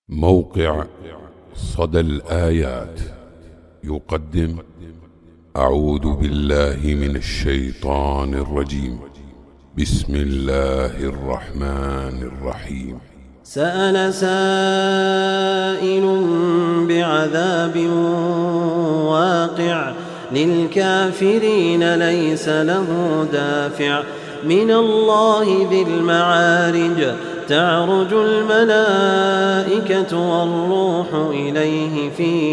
موقع صدى الآيات يقدم أعوذ بالله من الشيطان الرجيم. بسم الله الرحمن الرحيم. سأل سائل بعذاب واقع للكافرين ليس له دافع من الله ذي المعارج تعرج الملائكة والروح إليه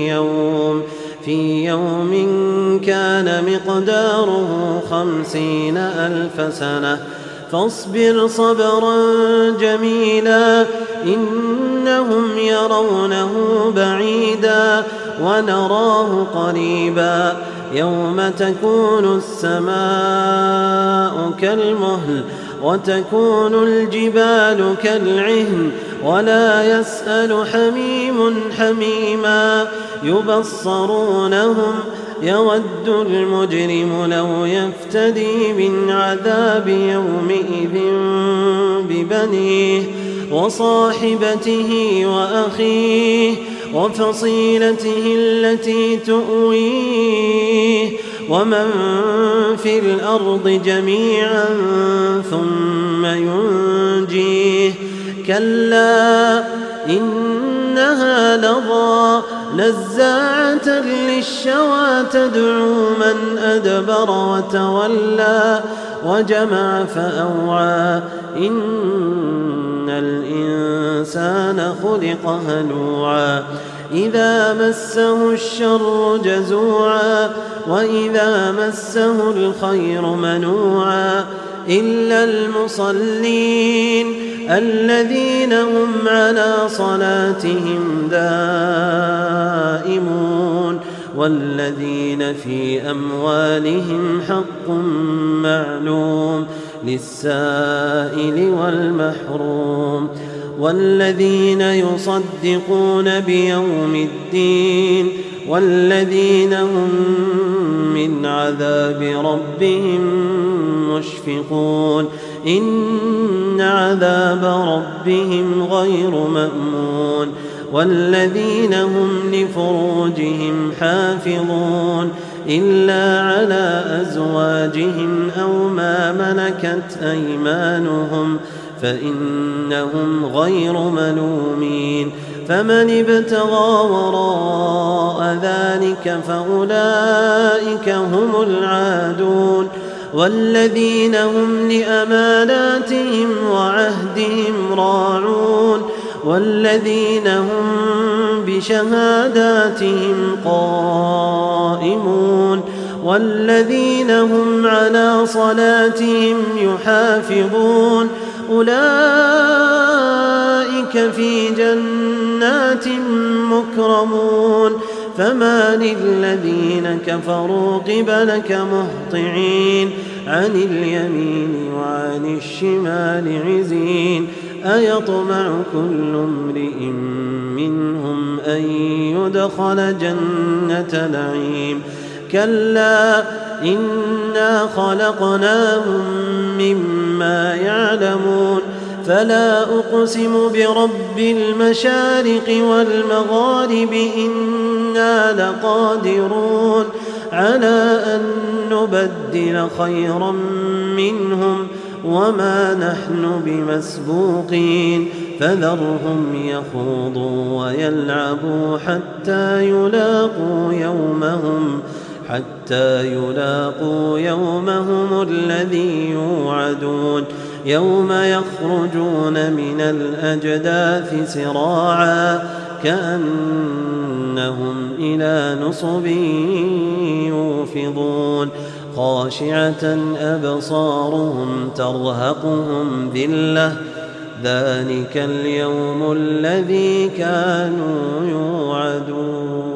في يوم كان مقداره 50,000 سنة فاصبر صبرا جميلا إنهم يرونه بعيدا ونراه قريبا يوم تكون السماء كالمهل وتكون الجبال كالعهن ولا يسأل حميم حميما يبصرونهم يود المجرم لو يفتدي من عذاب يومئذ ببنيه وصاحبته وأخيه وفصيلته التي تؤويه ومن في الأرض جميعا ثم ينجيه كلا إنها لظى نزاعة للشوى تدعو من أدبر وتولى وجمع فأوعى إن الإنسان خلق هلوعا إذا مسه الشر جزوعا وإذا مسه الخير منوعا إلا المصلين الذين هم على صلاتهم دائمون والذين في أموالهم حق معلوم للسائل والمحروم والذين يصدقون بيوم الدين والذين هم من عذاب ربهم مشفقون إن عذاب ربهم غير مأمون والذين هم لفروجهم حافظون إلا على أزواجهم أو ما ملكت أيمانهم فإنهم غير ملومين فمن ابتغى وراء ذلك فأولئك هم العادون والذين هم لأماناتهم وعهدهم راعون والذين هم بشهاداتهم قائمون والذين هم على صلاتهم يحافظون أولئك في جنات مكرمون فما للذين كفروا قبلك مهطعين عن اليمين وعن الشمال عزين أيطمع كل امرئ منهم أن يدخل جنة نعيم كلا إنا خلقناهم مما يعلمون فلا أقسم برب المشارق والمغارب إنا لقادرون على أن نبدل خيرا منهم وما نحن بمسبوقين فذرهم يخوضوا ويلعبوا حتى يلاقوا يومهم الذي يوعدون يوم يخرجون من الأجداث سراعا كأنهم إلى نصب يوفضون خاشعة أبصارهم ترهقهم ذلة ذلك اليوم الذي كانوا يوعدون.